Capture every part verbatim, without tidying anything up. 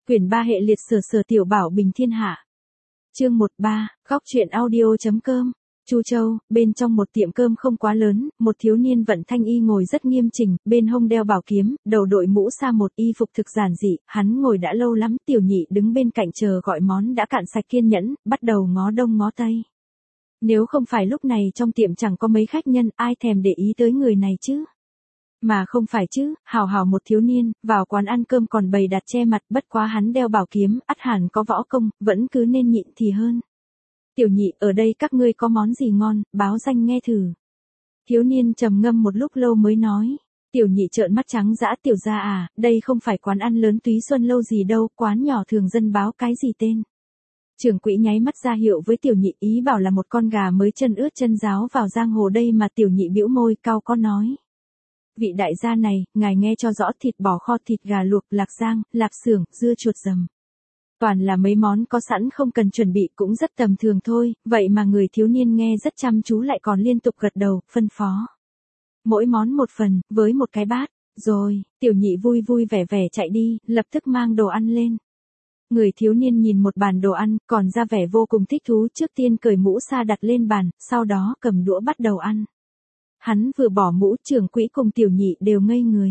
Quyển ba hệ liệt sở sở tiểu bảo bình thiên hạ. Chương một ba, góc truyện audio.com. Chu Châu, bên trong một tiệm cơm không quá lớn, một thiếu niên vận thanh y ngồi rất nghiêm chỉnh, bên hông đeo bảo kiếm, đầu đội mũ sa một y phục thực giản dị, hắn ngồi đã lâu lắm, tiểu nhị đứng bên cạnh chờ gọi món đã cạn sạch kiên nhẫn, bắt đầu ngó đông ngó tây. Nếu không phải lúc này trong tiệm chẳng có mấy khách nhân, ai thèm để ý tới người này chứ? Mà không phải chứ, hào hào một thiếu niên, vào quán ăn cơm còn bày đặt che mặt, bất quá hắn đeo bảo kiếm, ắt hẳn có võ công, vẫn cứ nên nhịn thì hơn. Tiểu nhị, ở đây các ngươi có món gì ngon, báo danh nghe thử. Thiếu niên trầm ngâm một lúc lâu mới nói. Tiểu nhị trợn mắt trắng dã, tiểu gia à, đây không phải quán ăn lớn túy xuân lâu gì đâu, quán nhỏ thường dân báo cái gì tên. Trưởng quỹ nháy mắt ra hiệu với tiểu nhị, ý bảo là một con gà mới chân ướt chân ráo vào giang hồ đây mà tiểu nhị bĩu môi cau có nói. Vị đại gia này, ngài nghe cho rõ, thịt bò kho, thịt gà luộc, lạc giang, lạp xưởng, dưa chuột dầm. Toàn là mấy món có sẵn không cần chuẩn bị, cũng rất tầm thường thôi, vậy mà người thiếu niên nghe rất chăm chú lại còn liên tục gật đầu, phân phó. Mỗi món một phần, với một cái bát, rồi, tiểu nhị vui vui vẻ vẻ chạy đi, lập tức mang đồ ăn lên. Người thiếu niên nhìn một bàn đồ ăn, còn ra vẻ vô cùng thích thú, trước tiên cởi mũ sa đặt lên bàn, sau đó cầm đũa bắt đầu ăn. Hắn vừa bỏ mũ, trưởng quỹ cùng tiểu nhị đều ngây người.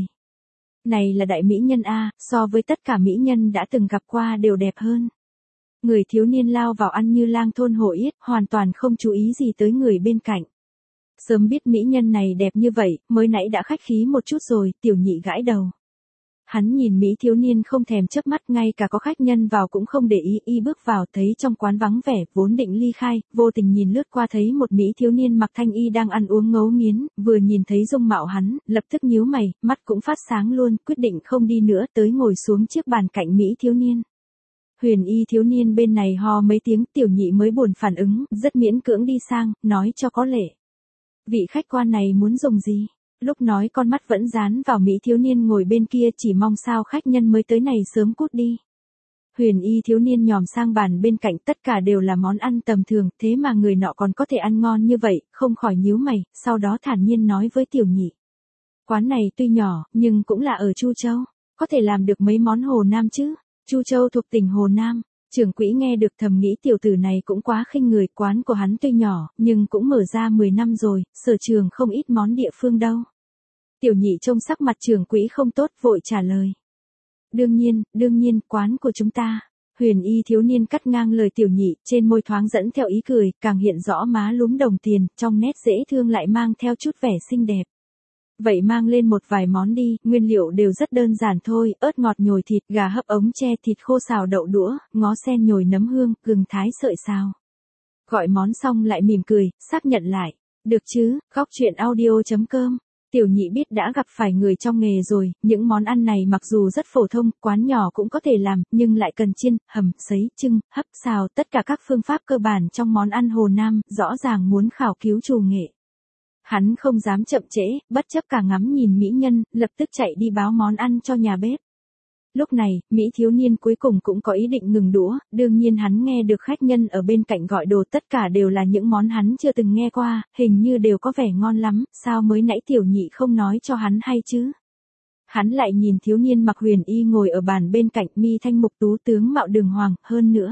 Này là đại mỹ nhân a, so với tất cả mỹ nhân đã từng gặp qua đều đẹp hơn. Người thiếu niên lao vào ăn như lang thôn hổ yết, hoàn toàn không chú ý gì tới người bên cạnh. Sớm biết mỹ nhân này đẹp như vậy, mới nãy đã khách khí một chút rồi, tiểu nhị gãi đầu. Hắn nhìn mỹ thiếu niên không thèm chớp mắt, ngay cả có khách nhân vào cũng không để ý, y bước vào thấy trong quán vắng vẻ, vốn định ly khai, vô tình nhìn lướt qua thấy một mỹ thiếu niên mặc thanh y đang ăn uống ngấu nghiến, vừa nhìn thấy dung mạo hắn, lập tức nhíu mày, mắt cũng phát sáng luôn, quyết định không đi nữa, tới ngồi xuống chiếc bàn cạnh mỹ thiếu niên. Huyền y thiếu niên bên này ho mấy tiếng, tiểu nhị mới buồn phản ứng, rất miễn cưỡng đi sang, nói cho có lệ. Vị khách quan này muốn dùng gì? Lúc nói con mắt vẫn dán vào mỹ thiếu niên ngồi bên kia, chỉ mong sao khách nhân mới tới này sớm cút đi. Huyền y thiếu niên nhòm sang bàn bên cạnh, tất cả đều là món ăn tầm thường, thế mà người nọ còn có thể ăn ngon như vậy, không khỏi nhíu mày, sau đó thản nhiên nói với tiểu nhị. Quán này tuy nhỏ, nhưng cũng là ở Chu Châu, có thể làm được mấy món Hồ Nam chứ? Chu Châu thuộc tỉnh Hồ Nam. Trưởng quỹ nghe được thầm nghĩ tiểu tử này cũng quá khinh người, quán của hắn tuy nhỏ, nhưng cũng mở ra mười năm rồi, sở trường không ít món địa phương đâu. Tiểu nhị trông sắc mặt trưởng quỹ không tốt, vội trả lời. Đương nhiên, đương nhiên, quán của chúng ta. Huyền y thiếu niên cắt ngang lời tiểu nhị, trên môi thoáng dẫn theo ý cười, càng hiện rõ má lúm đồng tiền, trong nét dễ thương lại mang theo chút vẻ xinh đẹp. Vậy mang lên một vài món đi, nguyên liệu đều rất đơn giản thôi, ớt ngọt nhồi thịt, gà hấp ống tre, thịt khô xào đậu đũa, ngó sen nhồi nấm hương, gừng thái sợi xào. Gọi món xong lại mỉm cười, xác nhận lại. Được chứ, góc truyện audio.com. Tiểu nhị biết đã gặp phải người trong nghề rồi, những món ăn này mặc dù rất phổ thông, quán nhỏ cũng có thể làm, nhưng lại cần chiên, hầm, sấy, trưng, hấp, xào, tất cả các phương pháp cơ bản trong món ăn Hồ Nam, rõ ràng muốn khảo cứu trù nghệ. Hắn không dám chậm trễ, bất chấp cả ngắm nhìn mỹ nhân, lập tức chạy đi báo món ăn cho nhà bếp. Lúc này, mỹ thiếu niên cuối cùng cũng có ý định ngừng đũa, đương nhiên hắn nghe được khách nhân ở bên cạnh gọi đồ, tất cả đều là những món hắn chưa từng nghe qua, hình như đều có vẻ ngon lắm, sao mới nãy tiểu nhị không nói cho hắn hay chứ? Hắn lại nhìn thiếu niên mặc huyền y ngồi ở bàn bên cạnh, mi thanh mục tú, tướng mạo đường hoàng, hơn nữa.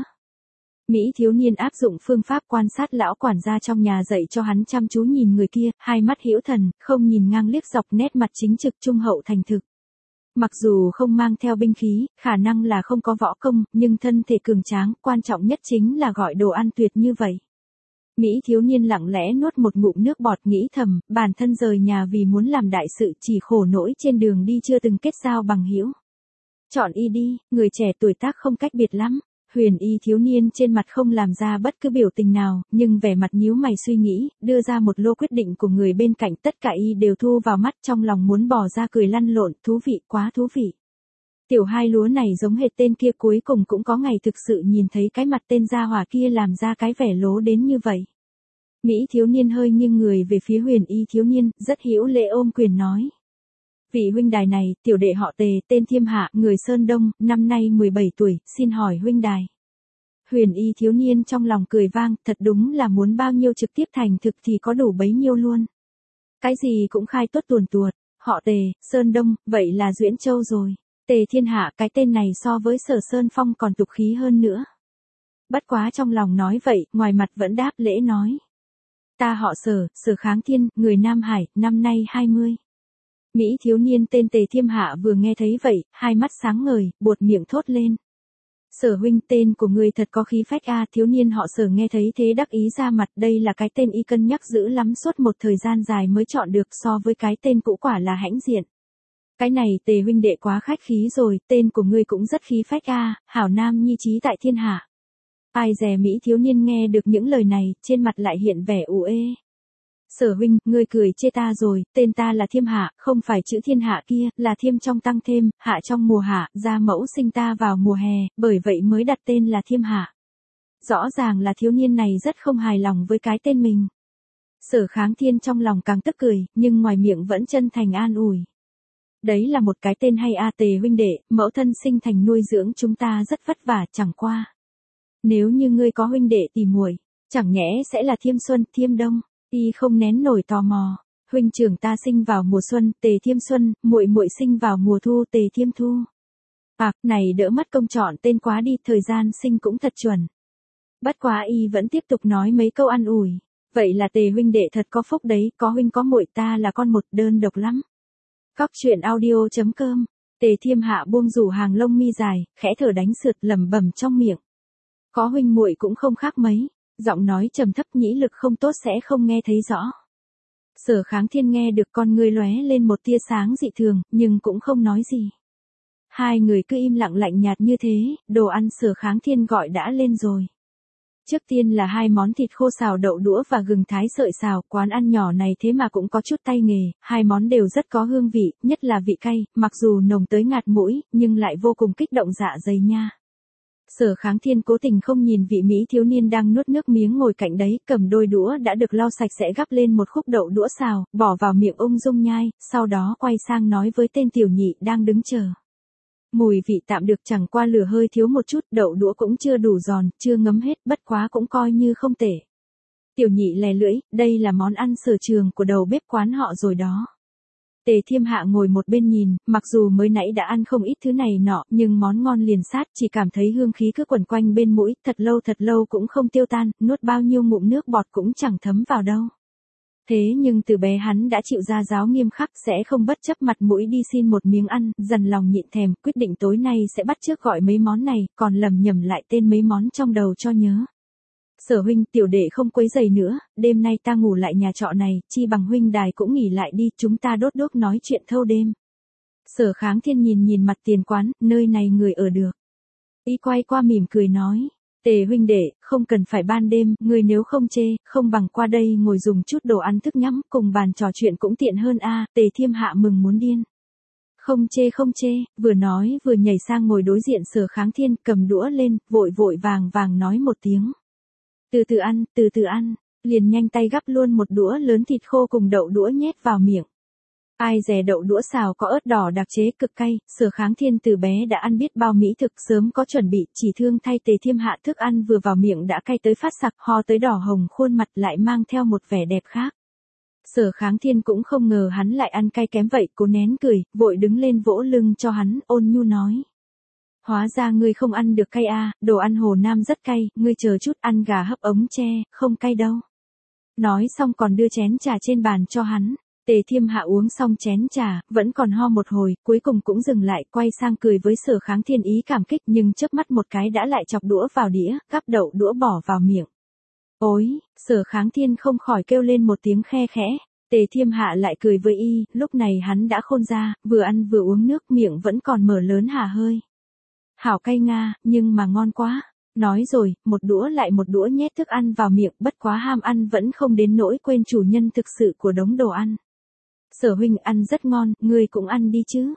Mỹ thiếu niên áp dụng phương pháp quan sát lão quản gia trong nhà dạy cho hắn, chăm chú nhìn người kia, hai mắt hữu thần, không nhìn ngang liếc dọc, nét mặt chính trực trung hậu thành thực. Mặc dù không mang theo binh khí, khả năng là không có võ công, nhưng thân thể cường tráng, quan trọng nhất chính là gọi đồ ăn tuyệt như vậy. Mỹ thiếu niên lặng lẽ nuốt một ngụm nước bọt, nghĩ thầm, bản thân rời nhà vì muốn làm đại sự, chỉ khổ nỗi trên đường đi chưa từng kết giao bằng hữu. Chọn y đi, người trẻ tuổi tác không cách biệt lắm. Huyền y thiếu niên trên mặt không làm ra bất cứ biểu tình nào, nhưng vẻ mặt nhíu mày suy nghĩ, đưa ra một lô quyết định của người bên cạnh, tất cả y đều thu vào mắt, trong lòng muốn bỏ ra cười lăn lộn, thú vị, quá thú vị. Tiểu hai lúa này giống hệt tên kia, cuối cùng cũng có ngày thực sự nhìn thấy cái mặt tên gia hỏa kia làm ra cái vẻ lố đến như vậy. Mỹ thiếu niên hơi nghiêng người về phía huyền y thiếu niên, rất hữu lễ ôm quyền nói. Vị huynh đài này, tiểu đệ họ Tề, tên Thiêm Hạ, người Sơn Đông, năm nay mười bảy tuổi, xin hỏi huynh đài. Huyền y thiếu niên trong lòng cười vang, thật đúng là muốn bao nhiêu trực tiếp thành thực thì có đủ bấy nhiêu luôn. Cái gì cũng khai tốt tuồn tuột, họ Tề, Sơn Đông, vậy là Duyễn Châu rồi. Tề Thiên Hạ, cái tên này so với Sở Sơn Phong còn tục khí hơn nữa. Bất quá trong lòng nói vậy, ngoài mặt vẫn đáp lễ nói. Ta họ Sở, Sở Kháng Thiên, người Nam Hải, năm nay hai mươi. Mỹ thiếu niên tên Tề Thiên Hạ vừa nghe thấy vậy, hai mắt sáng ngời, buột miệng thốt lên. Sở huynh, tên của người thật có khí phách a. Thiếu niên họ Sở nghe thấy thế đắc ý ra mặt, đây là cái tên y cân nhắc giữ lắm suốt một thời gian dài mới chọn được, so với cái tên cũ quả là hãnh diện. Cái này Tề huynh đệ quá khách khí rồi, tên của ngươi cũng rất khí phách a, hảo nam nhi trí tại thiên hạ. Ai dè Mỹ thiếu niên nghe được những lời này, trên mặt lại hiện vẻ u ê. Sở huynh, ngươi cười chê ta rồi, tên ta là Thiêm Hạ, không phải chữ thiên hạ kia, là thiêm trong tăng thêm, hạ trong mùa hạ, gia mẫu sinh ta vào mùa hè, bởi vậy mới đặt tên là Thiêm Hạ. Rõ ràng là thiếu niên này rất không hài lòng với cái tên mình. Sở Kháng Thiên trong lòng càng tức cười, nhưng ngoài miệng vẫn chân thành an ủi. Đấy là một cái tên hay a. Tề huynh đệ, mẫu thân sinh thành nuôi dưỡng chúng ta rất vất vả, chẳng qua. Nếu như ngươi có huynh đệ tỉ muội, chẳng nhẽ sẽ là Thiêm Xuân, Thiêm Đông. Y không nén nổi tò mò, huynh trưởng ta sinh vào mùa xuân, Tề Thiêm Xuân, muội muội sinh vào mùa thu, Tề Thiêm Thu. À, này đỡ mất công chọn tên quá đi, thời gian sinh cũng thật chuẩn. Bất quá y vẫn tiếp tục nói mấy câu an ủi, vậy là Tề huynh đệ thật có phúc đấy, có huynh có muội, ta là con một, đơn độc lắm. Cóc truyện audio chấm com. Tề Thiêm Hạ buông rủ hàng lông mi dài, khẽ thở đánh sượt lẩm bẩm trong miệng. Có huynh muội cũng không khác mấy. Giọng nói trầm thấp, nhĩ lực không tốt sẽ không nghe thấy rõ. Sở Kháng Thiên nghe được con ngươi lóe lên một tia sáng dị thường, nhưng cũng không nói gì. Hai người cứ im lặng lạnh nhạt như thế, đồ ăn Sở Kháng Thiên gọi đã lên rồi. Trước tiên là hai món thịt khô xào đậu đũa và gừng thái sợi xào, quán ăn nhỏ này thế mà cũng có chút tay nghề, hai món đều rất có hương vị, nhất là vị cay, mặc dù nồng tới ngạt mũi, nhưng lại vô cùng kích động dạ dày nha. Sở Kháng Thiên cố tình không nhìn vị Mỹ thiếu niên đang nuốt nước miếng ngồi cạnh đấy, cầm đôi đũa đã được lau sạch sẽ gắp lên một khúc đậu đũa xào, bỏ vào miệng ung dung nhai, sau đó quay sang nói với tên tiểu nhị đang đứng chờ. Mùi vị tạm được, chẳng qua lửa hơi thiếu một chút, đậu đũa cũng chưa đủ giòn, chưa ngấm hết, bất quá cũng coi như không tệ. Tiểu nhị lè lưỡi, đây là món ăn sở trường của đầu bếp quán họ rồi đó. Tề Thiêm Hạ ngồi một bên nhìn, mặc dù mới nãy đã ăn không ít thứ này nọ, nhưng món ngon liền sát, chỉ cảm thấy hương khí cứ quẩn quanh bên mũi, thật lâu thật lâu cũng không tiêu tan, nuốt bao nhiêu ngụm nước bọt cũng chẳng thấm vào đâu. Thế nhưng từ bé hắn đã chịu ra giáo nghiêm khắc, sẽ không bất chấp mặt mũi đi xin một miếng ăn, dần lòng nhịn thèm, quyết định tối nay sẽ bắt chước gọi mấy món này, còn lầm nhầm lại tên mấy món trong đầu cho nhớ. Sở huynh, tiểu đệ không quấy rầy nữa, đêm nay ta ngủ lại nhà trọ này, chi bằng huynh đài cũng nghỉ lại đi, chúng ta đốt đốt nói chuyện thâu đêm. Sở Kháng Thiên nhìn nhìn mặt tiền quán, nơi này người ở được. Y quay qua mỉm cười nói, Tề huynh đệ, không cần phải ban đêm, người nếu không chê, không bằng qua đây ngồi dùng chút đồ ăn thức nhắm, cùng bàn trò chuyện cũng tiện hơn a. Tề Thiêm Hạ mừng muốn điên. Không chê không chê, vừa nói vừa nhảy sang ngồi đối diện Sở Kháng Thiên, cầm đũa lên, vội vội vàng vàng nói một tiếng. Từ từ ăn, từ từ ăn, liền nhanh tay gắp luôn một đũa lớn thịt khô cùng đậu đũa nhét vào miệng. Ai dè đậu đũa xào có ớt đỏ đặc chế cực cay, Sở Kháng Thiên từ bé đã ăn biết bao mỹ thực, sớm có chuẩn bị, chỉ thương thay Tề Thiêm Hạ thức ăn vừa vào miệng đã cay tới phát sặc, ho tới đỏ hồng khuôn mặt, lại mang theo một vẻ đẹp khác. Sở Kháng Thiên cũng không ngờ hắn lại ăn cay kém vậy, cố nén cười, vội đứng lên vỗ lưng cho hắn, ôn nhu nói. Hóa ra ngươi không ăn được cay a, đồ ăn Hồ Nam rất cay, ngươi chờ chút, ăn gà hấp ống tre, không cay đâu. Nói xong còn đưa chén trà trên bàn cho hắn. Tề Thiêm Hạ uống xong chén trà, vẫn còn ho một hồi, cuối cùng cũng dừng lại, quay sang cười với Sở Kháng Thiên ý cảm kích, nhưng chớp mắt một cái đã lại chọc đũa vào đĩa, gắp đậu đũa bỏ vào miệng. Ôi, Sở Kháng Thiên không khỏi kêu lên một tiếng khe khẽ. Tề Thiêm Hạ lại cười với y, lúc này hắn đã khôn ra, vừa ăn vừa uống nước, miệng vẫn còn mở lớn hả hơi. Hảo cay nga, nhưng mà ngon quá. Nói rồi, một đũa lại một đũa nhét thức ăn vào miệng, bất quá ham ăn vẫn không đến nỗi quên chủ nhân thực sự của đống đồ ăn. Sở huynh ăn rất ngon, ngươi cũng ăn đi chứ.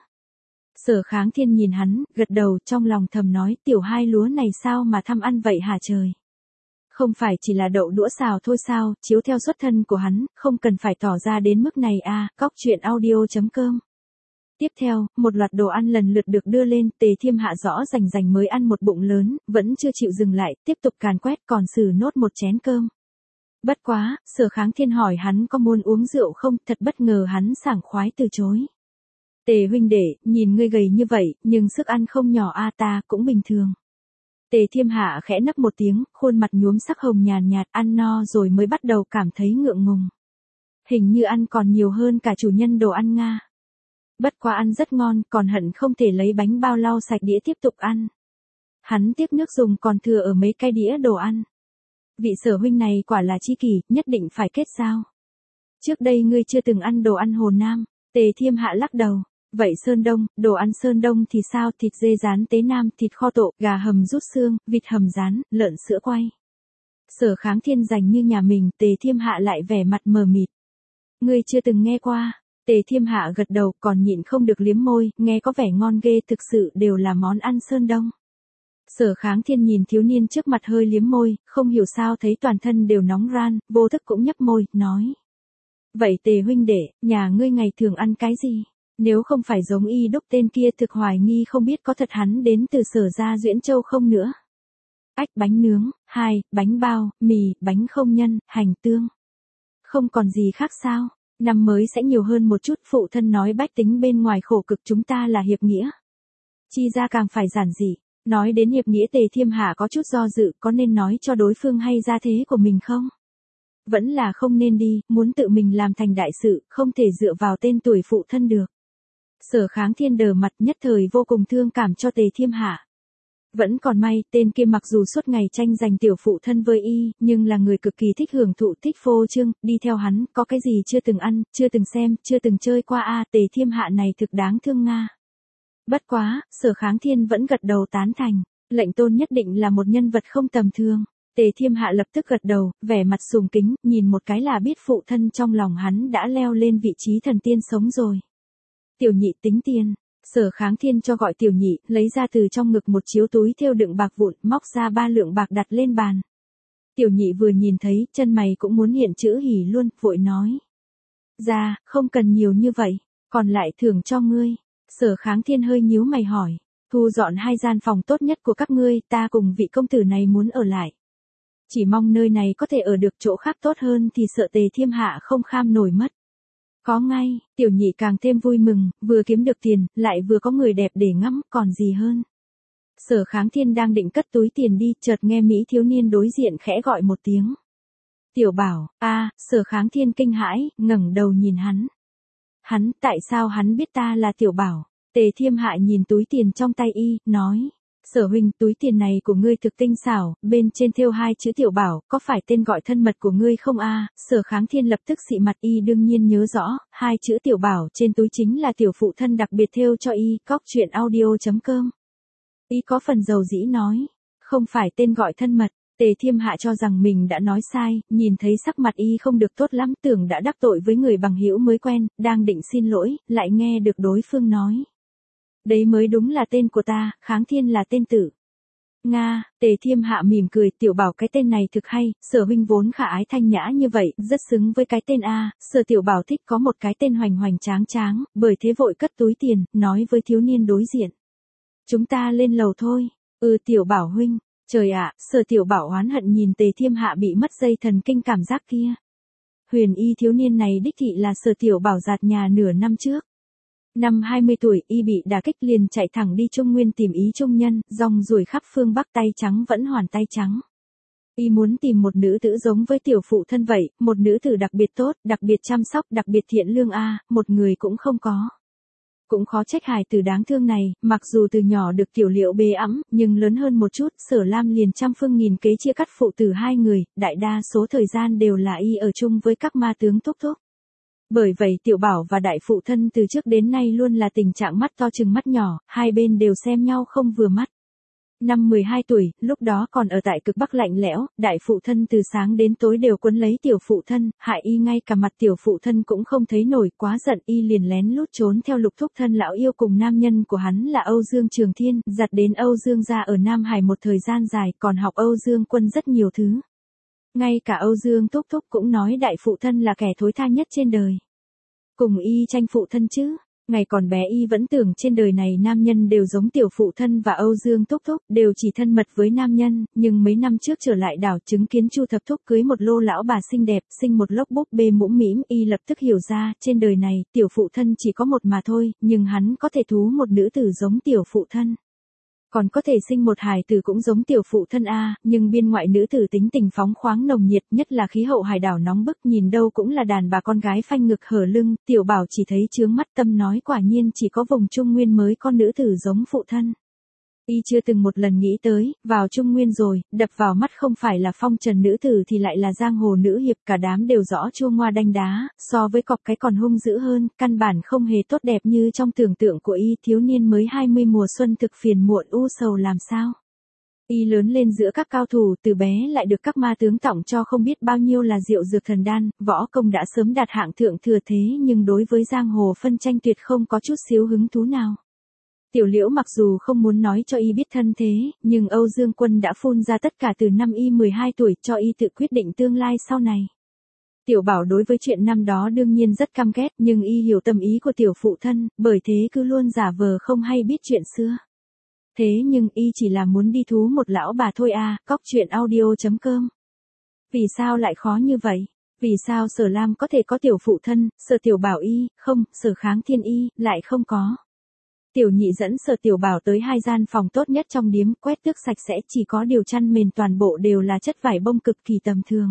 Sở Kháng Thiên nhìn hắn, gật đầu, trong lòng thầm nói, tiểu hai lúa này sao mà tham ăn vậy hả trời. Không phải chỉ là đậu đũa xào thôi sao, chiếu theo xuất thân của hắn, không cần phải tỏ ra đến mức này à. Cóc truyện audio chấm com. Tiếp theo, một loạt đồ ăn lần lượt được đưa lên, Tề Thiêm Hạ rõ rành rành mới ăn một bụng lớn, vẫn chưa chịu dừng lại, tiếp tục càn quét còn xử nốt một chén cơm. Bất quá, Sở Kháng Thiên hỏi hắn có muốn uống rượu không, thật bất ngờ hắn sảng khoái từ chối. Tề huynh đệ, nhìn ngươi gầy như vậy, nhưng sức ăn không nhỏ a, ta cũng bình thường. Tề Thiêm Hạ khẽ nấc một tiếng, khuôn mặt nhuốm sắc hồng nhàn nhạt, ăn no rồi mới bắt đầu cảm thấy ngượng ngùng. Hình như ăn còn nhiều hơn cả chủ nhân đồ ăn Nga. Bất quá ăn rất ngon, còn hận không thể lấy bánh bao lau sạch đĩa tiếp tục ăn. Hắn tiếc nước dùng còn thừa ở mấy cái đĩa đồ ăn. Vị Sở huynh này quả là chi kỷ, nhất định phải kết giao. Trước đây ngươi chưa từng ăn đồ ăn Hồ Nam. Tề Thiêm Hạ lắc đầu. Vậy Sơn Đông, đồ ăn Sơn Đông thì sao? Thịt dê rán tế Nam, thịt kho tộ, gà hầm rút xương, vịt hầm rán, lợn sữa quay. Sở Kháng Thiên dành như nhà mình, Tề Thiêm Hạ lại vẻ mặt mờ mịt. Ngươi chưa từng nghe qua. Tề Thiêm Hạ gật đầu, còn nhịn không được liếm môi, nghe có vẻ ngon ghê, thực sự đều là món ăn Sơn Đông. Sở Kháng Thiên nhìn thiếu niên trước mặt hơi liếm môi, không hiểu sao thấy toàn thân đều nóng ran, vô thức cũng nhấp môi, nói. Vậy Tề huynh đệ, nhà ngươi ngày thường ăn cái gì? Nếu không phải giống y đúc tên kia thực hoài nghi không biết có thật hắn đến từ Sở gia Duyễn Châu không nữa. Ách bánh nướng, hai, bánh bao, mì, bánh không nhân, hành tương. Không còn gì khác sao? Năm mới sẽ nhiều hơn một chút, phụ thân nói bách tính bên ngoài khổ cực chúng ta là hiệp nghĩa. Chi ra càng phải giản dị. Nói đến hiệp nghĩa Tề Thiêm Hạ có chút do dự, có nên nói cho đối phương hay gia thế của mình không? Vẫn là không nên đi, muốn tự mình làm thành đại sự, không thể dựa vào tên tuổi phụ thân được. Sở Kháng Thiên đờ mặt nhất thời vô cùng thương cảm cho Tề Thiêm Hạ. Vẫn còn may, tên kia mặc dù suốt ngày tranh giành tiểu phụ thân với y, nhưng là người cực kỳ thích hưởng thụ, thích phô trương, đi theo hắn, có cái gì chưa từng ăn, chưa từng xem, chưa từng chơi qua a, Tề Thiêm Hạ này thực đáng thương Nga. Bất quá, Sở Kháng Thiên vẫn gật đầu tán thành, lệnh tôn nhất định là một nhân vật không tầm thường. Tề Thiêm Hạ lập tức gật đầu, vẻ mặt sùng kính, nhìn một cái là biết phụ thân trong lòng hắn đã leo lên vị trí thần tiên sống rồi. Tiểu nhị tính tiền. Sở Kháng Thiên cho gọi tiểu nhị, lấy ra từ trong ngực một chiếu túi thêu đựng bạc vụn, móc ra ba lượng bạc đặt lên bàn. Tiểu nhị vừa nhìn thấy, chân mày cũng muốn hiện chữ hỉ luôn, vội nói. Ra, không cần nhiều như vậy, còn lại thưởng cho ngươi. Sở Kháng Thiên hơi nhíu mày hỏi, thu dọn hai gian phòng tốt nhất của các ngươi, ta cùng vị công tử này muốn ở lại. Chỉ mong nơi này có thể ở được chỗ khác tốt hơn thì sợ Tề Thiêm Hạ không kham nổi mất. Có ngay, tiểu nhị càng thêm vui mừng, vừa kiếm được tiền, lại vừa có người đẹp để ngắm, còn gì hơn. Sở Kháng Thiên đang định cất túi tiền đi, chợt nghe Mỹ thiếu niên đối diện khẽ gọi một tiếng. Tiểu Bảo, a, Sở Kháng Thiên kinh hãi, ngẩng đầu nhìn hắn. Hắn, tại sao hắn biết ta là Tiểu Bảo? Tề Thiêm Hạ nhìn túi tiền trong tay y, nói. Sở huynh, túi tiền này của ngươi thực tinh xảo, bên trên thêu hai chữ Tiểu Bảo, có phải tên gọi thân mật của ngươi không a? Sở Kháng Thiên lập tức xị mặt, y đương nhiên nhớ rõ, hai chữ Tiểu Bảo trên túi chính là tiểu phụ thân đặc biệt thêu cho y, cóc truyện audio chấm com. Y có phần dầu dĩ nói, không phải tên gọi thân mật. Tề Thiêm Hạ cho rằng mình đã nói sai, nhìn thấy sắc mặt y không được tốt lắm, tưởng đã đắc tội với người bằng hữu mới quen, đang định xin lỗi, lại nghe được đối phương nói. Đấy mới đúng là tên của ta, Kháng Thiên là tên tử. Nga, Tề Thiêm Hạ mỉm cười, Tiểu Bảo cái tên này thực hay, Sở huynh vốn khả ái thanh nhã như vậy, rất xứng với cái tên A, Sở Tiểu Bảo thích có một cái tên hoành hoành tráng tráng, bởi thế vội cất túi tiền, nói với thiếu niên đối diện. Chúng ta lên lầu thôi, ừ Tiểu Bảo huynh, trời ạ, Sở Tiểu Bảo oán hận nhìn Tề Thiêm Hạ bị mất dây thần kinh cảm giác kia. Huyền y thiếu niên này đích thị là Sở Tiểu Bảo giạt nhà nửa năm trước. Năm hai mươi tuổi, y bị đả kích liền chạy thẳng đi Trung Nguyên tìm ý trung nhân, rong ruổi khắp phương Bắc, tay trắng vẫn hoàn tay trắng. Y muốn tìm một nữ tử giống với tiểu phụ thân vậy, một nữ tử đặc biệt tốt, đặc biệt chăm sóc, đặc biệt thiện lương a, một người cũng không có. Cũng khó trách hài tử đáng thương này, mặc dù từ nhỏ được tiểu Liệu bế ẵm, nhưng lớn hơn một chút, Sở Lam liền trăm phương nghìn kế chia cắt phụ tử hai người, đại đa số thời gian đều là y ở chung với các ma tướng thúc thúc. Bởi vậy Tiểu Bảo và đại phụ thân từ trước đến nay luôn là tình trạng mắt to chừng mắt nhỏ, hai bên đều xem nhau không vừa mắt. Năm mười hai tuổi, lúc đó còn ở tại cực Bắc lạnh lẽo, đại phụ thân từ sáng đến tối đều quấn lấy tiểu phụ thân, hại y ngay cả mặt tiểu phụ thân cũng không thấy nổi, quá giận y liền lén lút trốn theo lục thúc thân lão yêu cùng nam nhân của hắn là Âu Dương Trường Thiên, giặt đến Âu Dương gia ở Nam Hải một thời gian dài, còn học Âu Dương Quân rất nhiều thứ. Ngay cả Âu Dương Thúc Thúc cũng nói đại phụ thân là kẻ thối tha nhất trên đời. Cùng y tranh phụ thân chứ. Ngày còn bé y vẫn tưởng trên đời này nam nhân đều giống tiểu phụ thân và Âu Dương Thúc Thúc, đều chỉ thân mật với nam nhân, nhưng mấy năm trước trở lại đảo chứng kiến Chu Thập Thúc cưới một lô lão bà xinh đẹp, sinh một lốc búp bê mũm mĩm, y lập tức hiểu ra, trên đời này, tiểu phụ thân chỉ có một mà thôi, nhưng hắn có thể thú một nữ tử giống tiểu phụ thân. Còn có thể sinh một hài tử cũng giống tiểu phụ thân a, nhưng biên ngoại nữ tử tính tình phóng khoáng nồng nhiệt, nhất là khí hậu hải đảo nóng bức, nhìn đâu cũng là đàn bà con gái phanh ngực hở lưng, tiểu bảo chỉ thấy chướng mắt, tâm nói quả nhiên chỉ có vùng Trung Nguyên mới con nữ tử giống phụ thân. Y chưa từng một lần nghĩ tới, vào Trung Nguyên rồi, đập vào mắt không phải là phong trần nữ tử thì lại là giang hồ nữ hiệp, cả đám đều rõ chua ngoa đanh đá, so với cọp cái còn hung dữ hơn, căn bản không hề tốt đẹp như trong tưởng tượng của y, thiếu niên mới hai mươi mùa xuân thực phiền muộn u sầu làm sao. Y lớn lên giữa các cao thủ, từ bé lại được các ma tướng tặng cho không biết bao nhiêu là rượu dược thần đan, võ công đã sớm đạt hạng thượng thừa thế nhưng đối với giang hồ phân tranh tuyệt không có chút xíu hứng thú nào. Tiểu Liễu mặc dù không muốn nói cho y biết thân thế, nhưng Âu Dương Quân đã phun ra tất cả từ năm y mười hai tuổi cho y tự quyết định tương lai sau này. Tiểu Bảo đối với chuyện năm đó đương nhiên rất căm ghét, nhưng y hiểu tâm ý của tiểu phụ thân, bởi thế cứ luôn giả vờ không hay biết chuyện xưa. Thế nhưng y chỉ là muốn đi thú một lão bà thôi à, cóc truyện audio chấm com. Vì sao lại khó như vậy? Vì sao Sở Lam có thể có tiểu phụ thân, Sở Tiểu Bảo y, không, Sở Kháng Thiên y, lại không có? Tiểu Nhị dẫn Sở Tiểu Bảo tới hai gian phòng tốt nhất trong điếm, quét tước sạch sẽ, chỉ có điều chăn mền toàn bộ đều là chất vải bông cực kỳ tầm thường.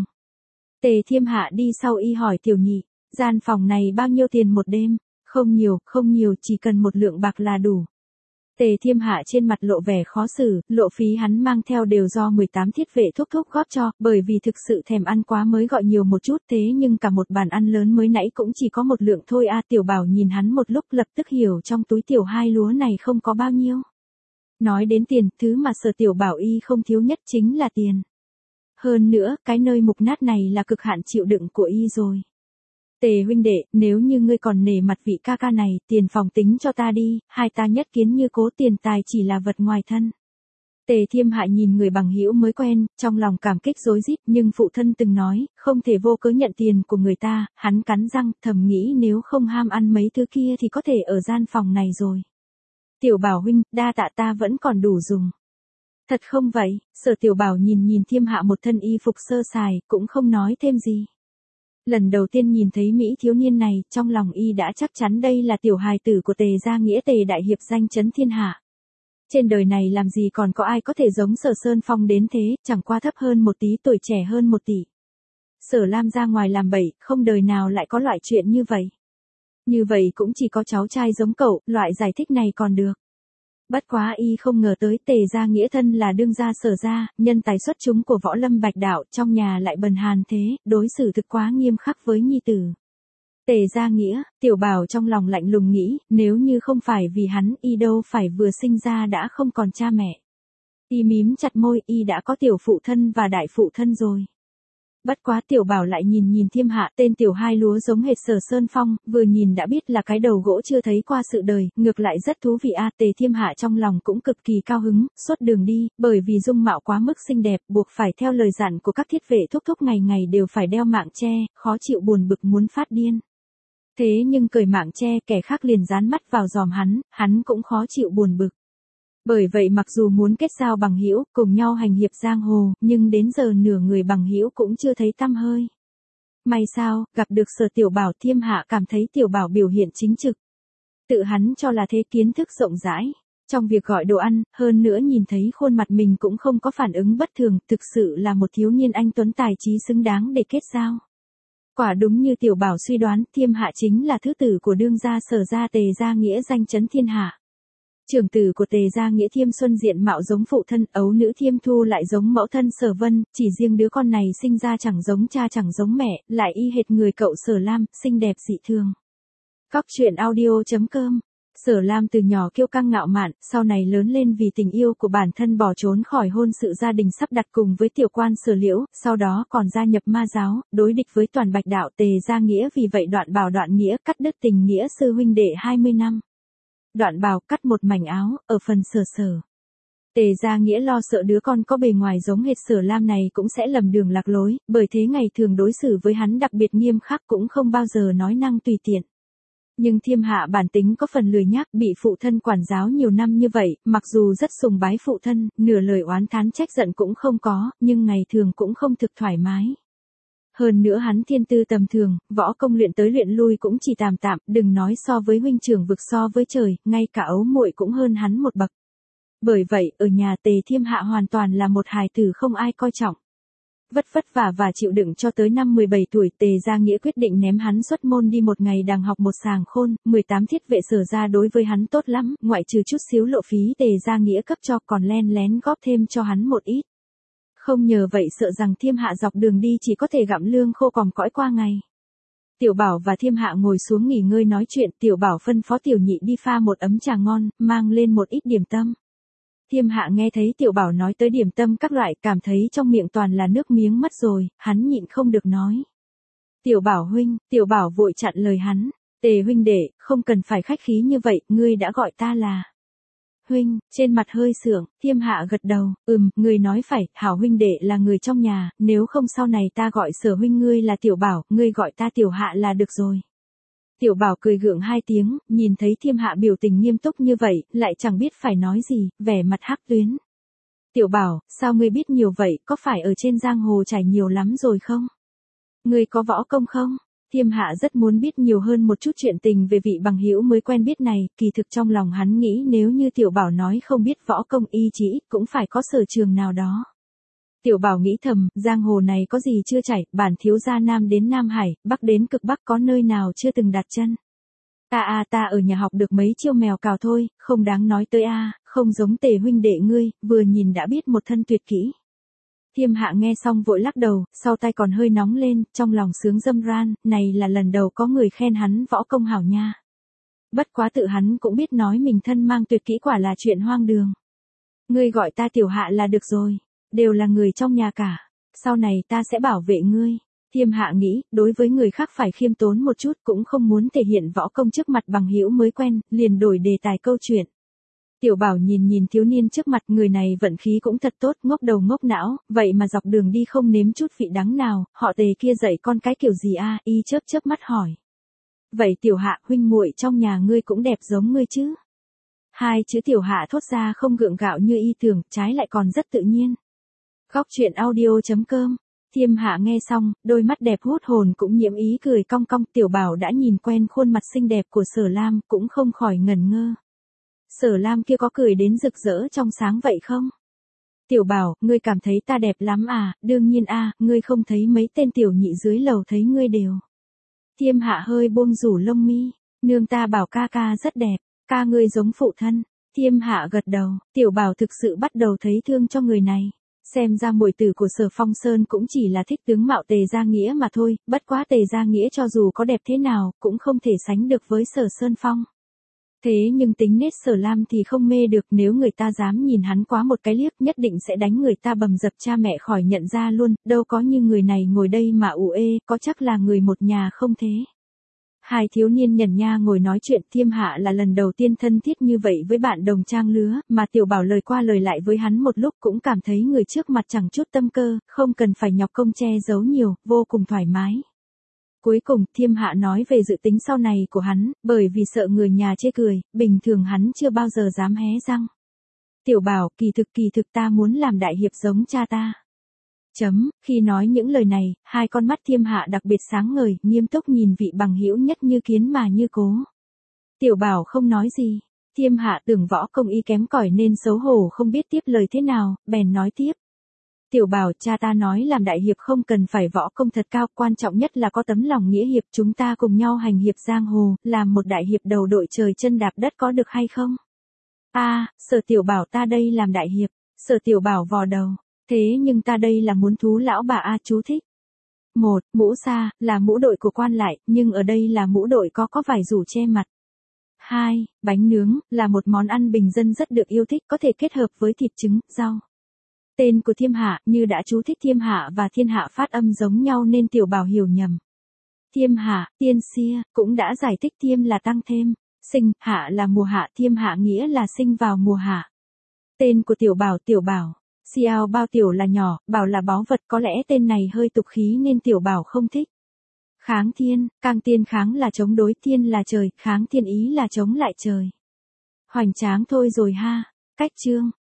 Tề Thiêm Hạ đi sau y hỏi Tiểu Nhị, gian phòng này bao nhiêu tiền một đêm? Không nhiều, không nhiều, chỉ cần một lượng bạc là đủ. Tề Thiêm Hạ trên mặt lộ vẻ khó xử, lộ phí hắn mang theo đều do mười tám thiết vệ thúc thúc góp cho, bởi vì thực sự thèm ăn quá mới gọi nhiều một chút, thế nhưng cả một bàn ăn lớn mới nãy cũng chỉ có một lượng thôi a. Tiểu Bảo nhìn hắn một lúc lập tức hiểu trong túi tiểu hai lúa này không có bao nhiêu. Nói đến tiền, thứ mà Sở Tiểu Bảo y không thiếu nhất chính là tiền. Hơn nữa, cái nơi mục nát này là cực hạn chịu đựng của y rồi. Tề huynh đệ, nếu như ngươi còn nể mặt vị ca ca này, tiền phòng tính cho ta đi, hai ta nhất kiến như cố, tiền tài chỉ là vật ngoài thân. Tề Thiêm Hạ nhìn người bằng hữu mới quen, trong lòng cảm kích rối rít, nhưng phụ thân từng nói, không thể vô cớ nhận tiền của người ta, hắn cắn răng, thầm nghĩ nếu không ham ăn mấy thứ kia thì có thể ở gian phòng này rồi. Tiểu Bảo huynh, đa tạ, ta vẫn còn đủ dùng. Thật không vậy? Sở Tiểu Bảo nhìn nhìn Thiêm Hạ một thân y phục sơ sài, cũng không nói thêm gì. Lần đầu tiên nhìn thấy Mỹ thiếu niên này, trong lòng y đã chắc chắn đây là tiểu hài tử của Tề gia nghĩa Tề đại hiệp danh chấn thiên hạ. Trên đời này làm gì còn có ai có thể giống Sở Sơn Phong đến thế, chẳng qua thấp hơn một tí, tuổi trẻ hơn một tỷ. Sở Lam ra ngoài làm bậy, không đời nào lại có loại chuyện như vậy. Như vậy cũng chỉ có cháu trai giống cậu, loại giải thích này còn được. Bất quá y không ngờ tới Tề gia nghĩa thân là đương gia Sở gia, nhân tài xuất chúng của võ lâm bạch đạo, trong nhà lại bần hàn thế, đối xử thực quá nghiêm khắc với nhi tử. Tề gia nghĩa, Tiểu Bảo trong lòng lạnh lùng nghĩ, nếu như không phải vì hắn, y đâu phải vừa sinh ra đã không còn cha mẹ. Y mím chặt môi, y đã có tiểu phụ thân và đại phụ thân rồi. Bất quá Tiểu Bảo lại nhìn nhìn Thiêm Hạ, tên tiểu hai lúa giống hệt Sở Sơn Phong, vừa nhìn đã biết là cái đầu gỗ chưa thấy qua sự đời, ngược lại rất thú vị a. À, Tề Thiêm Hạ trong lòng cũng cực kỳ cao hứng, suốt đường đi, bởi vì dung mạo quá mức xinh đẹp, buộc phải theo lời dặn của các thiết vệ thúc thúc ngày ngày đều phải đeo mạng che, khó chịu buồn bực muốn phát điên. Thế nhưng cởi mạng che, kẻ khác liền dán mắt vào giòm hắn, hắn cũng khó chịu buồn bực. Bởi vậy mặc dù muốn kết giao bằng hữu, cùng nhau hành hiệp giang hồ, nhưng đến giờ nửa người bằng hữu cũng chưa thấy tăm hơi. May sao, gặp được Sở Tiểu Bảo, Thiêm Hạ cảm thấy Tiểu Bảo biểu hiện chính trực. Tự hắn cho là thế, kiến thức rộng rãi. Trong việc gọi đồ ăn, hơn nữa nhìn thấy khuôn mặt mình cũng không có phản ứng bất thường, thực sự là một thiếu niên anh tuấn tài trí xứng đáng để kết giao. Quả đúng như Tiểu Bảo suy đoán, Thiêm Hạ chính là thứ tử của đương gia Sở gia Tề gia nghĩa danh chấn thiên hạ. Trưởng tử của Tề gia nghĩa Thiêm Xuân diện mạo giống phụ thân, ấu nữ Thiêm Thu lại giống mẫu thân Sở Vân, chỉ riêng đứa con này sinh ra chẳng giống cha chẳng giống mẹ, lại y hệt người cậu Sở Lam, xinh đẹp dị thường. Cóc truyện audio chấm com. Sở Lam từ nhỏ kiêu căng ngạo mạn, sau này lớn lên vì tình yêu của bản thân bỏ trốn khỏi hôn sự gia đình sắp đặt cùng với tiểu quan Sở Liễu, sau đó còn gia nhập ma giáo, đối địch với toàn bạch đạo Tề gia nghĩa, vì vậy Đoạn Bảo Đoạn nghĩa cắt đứt tình nghĩa sư huynh đệ hai mươi năm. Đoạn Bảo cắt một mảnh áo, ở phần Sở Sở. Tề gia nghĩa lo sợ đứa con có bề ngoài giống hệt Sở Lam này cũng sẽ lầm đường lạc lối, bởi thế ngày thường đối xử với hắn đặc biệt nghiêm khắc, cũng không bao giờ nói năng tùy tiện. Nhưng Thiêm Hạ bản tính có phần lười nhác, bị phụ thân quản giáo nhiều năm như vậy, mặc dù rất sùng bái phụ thân, nửa lời oán thán trách giận cũng không có, nhưng ngày thường cũng không thực thoải mái. Hơn nữa hắn thiên tư tầm thường, võ công luyện tới luyện lui cũng chỉ tạm tạm, đừng nói so với huynh trưởng vực so với trời, ngay cả ấu muội cũng hơn hắn một bậc. Bởi vậy, ở nhà Tề Thiêm Hạ hoàn toàn là một hài tử không ai coi trọng. Vất vất vả và chịu đựng cho tới năm mười bảy tuổi, Tề Gia Nghĩa quyết định ném hắn xuất môn đi một ngày đàng học một sàng khôn, mười tám thiết vệ Sở gia đối với hắn tốt lắm, ngoại trừ chút xíu lộ phí Tề Gia Nghĩa cấp cho còn len lén góp thêm cho hắn một ít. Không nhờ vậy sợ rằng Thiêm Hạ dọc đường đi chỉ có thể gặm lương khô còm cõi qua ngày. Tiểu Bảo và Thiêm Hạ ngồi xuống nghỉ ngơi nói chuyện, Tiểu Bảo phân phó Tiểu Nhị đi pha một ấm trà ngon, mang lên một ít điểm tâm. Thiêm Hạ nghe thấy Tiểu Bảo nói tới điểm tâm các loại, cảm thấy trong miệng toàn là nước miếng mất rồi, hắn nhịn không được nói. Tiểu Bảo huynh, Tiểu Bảo vội chặn lời hắn, Tề huynh đệ, không cần phải khách khí như vậy, ngươi đã gọi ta là huynh, trên mặt hơi sượng, Thiêm Hạ gật đầu, ừm, ngươi nói phải, hảo huynh đệ là người trong nhà, nếu không sau này ta gọi Sở huynh ngươi là Tiểu Bảo, ngươi gọi ta Tiểu Hạ là được rồi. Tiểu Bảo cười gượng hai tiếng, nhìn thấy Thiêm Hạ biểu tình nghiêm túc như vậy, lại chẳng biết phải nói gì, vẻ mặt hắc tuyến. Tiểu Bảo, sao ngươi biết nhiều vậy, có phải ở trên giang hồ trải nhiều lắm rồi không? Ngươi có võ công không? Thiêm Hạ rất muốn biết nhiều hơn một chút chuyện tình về vị bằng hữu mới quen biết này, kỳ thực trong lòng hắn nghĩ nếu như Tiểu Bảo nói không biết võ công y chỉ, cũng phải có sở trường nào đó. Tiểu Bảo nghĩ thầm, giang hồ này có gì chưa trải, bản thiếu gia Nam đến Nam Hải, Bắc đến cực Bắc có nơi nào chưa từng đặt chân. Ta a ta ở nhà học được mấy chiêu mèo cào thôi, không đáng nói tới a, không giống Tề huynh đệ ngươi, vừa nhìn đã biết một thân tuyệt kỹ. Thiêm Hạ nghe xong vội lắc đầu, sau tay còn hơi nóng lên, trong lòng sướng râm ran, này là lần đầu có người khen hắn võ công hảo nha. Bất quá tự hắn cũng biết nói mình thân mang tuyệt kỹ quả là chuyện hoang đường. Ngươi gọi ta Tiểu Hạ là được rồi, đều là người trong nhà cả, sau này ta sẽ bảo vệ ngươi. Thiêm Hạ nghĩ, đối với người khác phải khiêm tốn một chút, cũng không muốn thể hiện võ công trước mặt bằng hữu mới quen, liền đổi đề tài câu chuyện. Tiểu Bảo nhìn nhìn thiếu niên trước mặt, người này vận khí cũng thật tốt, ngốc đầu ngốc não, vậy mà dọc đường đi không nếm chút vị đắng nào, họ Tề kia dạy con cái kiểu gì a? Y chớp chớp mắt hỏi. Vậy Tiểu Hạ, huynh muội trong nhà ngươi cũng đẹp giống ngươi chứ? Hai chữ Tiểu Hạ thốt ra không gượng gạo như y tưởng, trái lại còn rất tự nhiên. Góc truyện audio chấm com. Thiêm Hạ nghe xong, đôi mắt đẹp hút hồn cũng nhiễm ý cười cong cong, Tiểu Bảo đã nhìn quen khuôn mặt xinh đẹp của Sở Lam, cũng không khỏi ngẩn ngơ. Sở Lam kia có cười đến rực rỡ trong sáng vậy không? Tiểu Bảo, ngươi cảm thấy ta đẹp lắm à, đương nhiên a, ngươi không thấy mấy tên tiểu nhị dưới lầu thấy ngươi đều. Thiêm Hạ hơi buông rủ lông mi, nương ta bảo ca ca rất đẹp, ca ngươi giống phụ thân. Thiêm Hạ gật đầu, Tiểu Bảo thực sự bắt đầu thấy thương cho người này. Xem ra muội tử của Sở Phong Sơn cũng chỉ là thích tướng mạo Tề Gia Nghĩa mà thôi, bất quá Tề Gia Nghĩa cho dù có đẹp thế nào, cũng không thể sánh được với Sở Sơn Phong. Thế nhưng tính nết Sở Lam thì không mê được, nếu người ta dám nhìn hắn quá một cái liếc nhất định sẽ đánh người ta bầm dập cha mẹ khỏi nhận ra luôn, đâu có như người này ngồi đây mà ủ ê, có chắc là người một nhà không thế. Hai thiếu niên nhẩn nha ngồi nói chuyện, Thiêm Hạ là lần đầu tiên thân thiết như vậy với bạn đồng trang lứa, mà Tiểu Bảo lời qua lời lại với hắn một lúc cũng cảm thấy người trước mặt chẳng chút tâm cơ, không cần phải nhọc công che giấu nhiều, vô cùng thoải mái. Cuối cùng, Thiêm Hạ nói về dự tính sau này của hắn, bởi vì sợ người nhà chê cười, bình thường hắn chưa bao giờ dám hé răng. Tiểu Bảo, kỳ thực kỳ thực ta muốn làm đại hiệp giống cha ta. Chấm, khi nói những lời này, hai con mắt Thiêm Hạ đặc biệt sáng ngời, nghiêm túc nhìn vị bằng hữu nhất như kiến mà như cố. Tiểu Bảo không nói gì, Thiêm Hạ tưởng võ công y kém cỏi nên xấu hổ không biết tiếp lời thế nào, bèn nói tiếp. Tiểu Bảo, cha ta nói làm đại hiệp không cần phải võ công thật cao, quan trọng nhất là có tấm lòng nghĩa hiệp, chúng ta cùng nhau hành hiệp giang hồ, làm một đại hiệp đầu đội trời chân đạp đất có được hay không? A, à, Sở Tiểu Bảo ta đây làm đại hiệp, Sở Tiểu Bảo vò đầu, thế nhưng ta đây là muốn thú lão bà a chú thích. Một, mũ sa, là mũ đội của quan lại, nhưng ở đây là mũ đội có có vải rủ che mặt. Hai, bánh nướng, là một món ăn bình dân rất được yêu thích, có thể kết hợp với thịt trứng, rau. Tên của Thiêm Hạ, như đã chú thích Thiêm Hạ và Thiên Hạ phát âm giống nhau nên Tiểu Bảo hiểu nhầm. Thiêm Hạ, tiên xia, cũng đã giải thích Thiêm là tăng thêm, sinh, hạ là mùa hạ, Thiêm Hạ nghĩa là sinh vào mùa hạ. Tên của Tiểu Bảo, Tiểu Bảo, xiao bao tiểu là nhỏ, bảo là báu vật, có lẽ tên này hơi tục khí nên Tiểu Bảo không thích. Kháng thiên, càng tiên kháng là chống đối, thiên là trời, kháng thiên ý là chống lại trời. Hoành tráng thôi rồi ha. Cách chương.